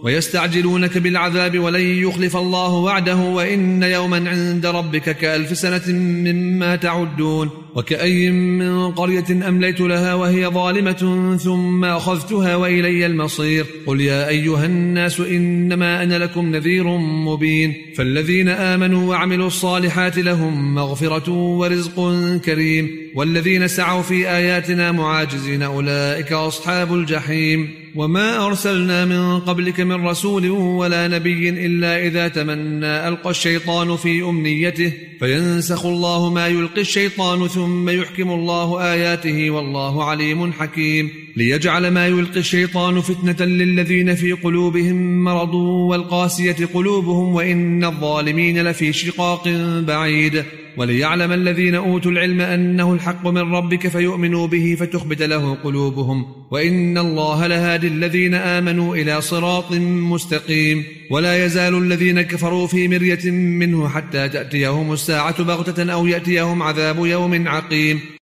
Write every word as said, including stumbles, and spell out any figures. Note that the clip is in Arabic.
ويستعجلونك بالعذاب ولن يخلف الله وعده وإن يوما عند ربك كألف سنة مما تعدون. وكأي من قرية أمليت لها وهي ظالمة ثم أخذتها وإلي المصير. قل يا أيها الناس إنما أنا لكم نذير مبين. فالذين آمنوا وعملوا الصالحات لهم مغفرة ورزق كريم والذين سعوا في آياتنا معاجزين أولئك أصحاب الجحيم. وما أرسلنا من قبلك من رسول ولا نبي إلا إذا تمنى ألقى الشيطان في أمنيته فينسخ الله ما يلقي الشيطان ثم يحكم الله آياته والله عليم حكيم. ليجعل ما يلقي الشيطان فتنة للذين في قلوبهم مرض والقاسية قلوبهم وإن الظالمين لفي شقاق بعيد. وليعلم الذين أوتوا العلم أنه الحق من ربك فيؤمنوا به فتخبت له قلوبهم وإن الله لهادي الذين آمنوا إلى صراط مستقيم. ولا يزال الذين كفروا في مرية منه حتى تأتيهم الساعة بغتة أو يأتيهم عذاب يوم عقيم.